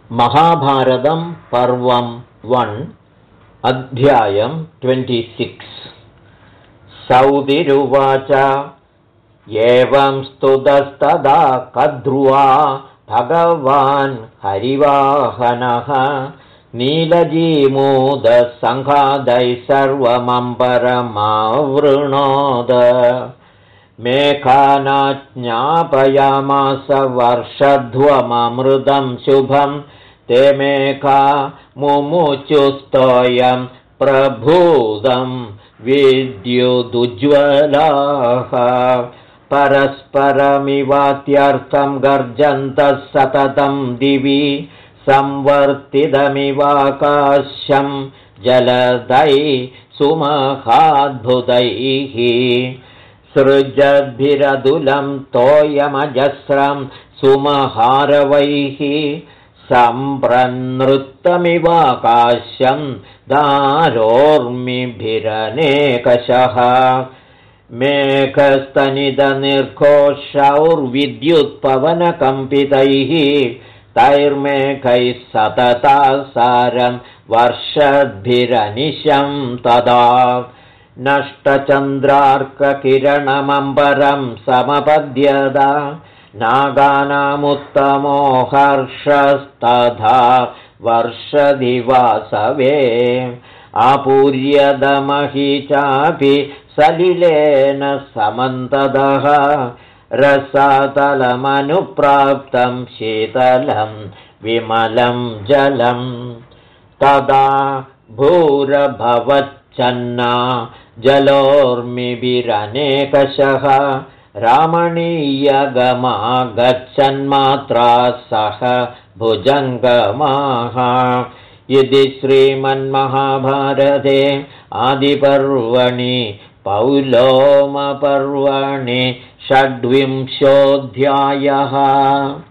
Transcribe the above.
महाभारतं पर्वं 1 अध्यायं 26 सौतिरुवाच एवं स्तुतस्तदा कद्रुवा भगवान् हरिवाहनः नीलजीमूदसङ्घातैः सर्वमम्बरमावृणोद मेघानाज्ञापयामास वर्षध्वममृतं शुभं ते मेघा मुमुचुस्तोयं प्रभूतं विद्युदुज्ज्वलाः परस्परमिवात्यर्थं गर्जन्तः सततं दिवि संवर्तितमिवाकाशं जलदैः सुमहाद्भुतैः सृजद्भिरदुलं तोयमजस्रं सुमहारवैः सम्प्रनृत्तमिवाकाशं दारोर्मिभिरनेकशः मेघस्तनितनिर्घोषौर्विद्युत्पवनकम्पितैः तैर्मेघैः सततासारं वर्षद्भिरनिशं तदा नष्टचन्द्रार्ककिरणमम्बरं समपद्यदा नागानामुत्तमो हर्षस्तथा वर्षदिवासवे आपूर्यदमहि चापि सलिलेन समन्तदः रसातलमनुप्राप्तं शीतलं विमलं जलं तदा भूरभवच्चन्ना जलोर्मिभिरनेकशः रामणीयगमा गच्छन्मात्रा सह भुजङ्गमाः इति श्रीमन्महाभारते आदिपर्वणि पौलोमपर्वणि 26 षड्विंशोऽध्यायः।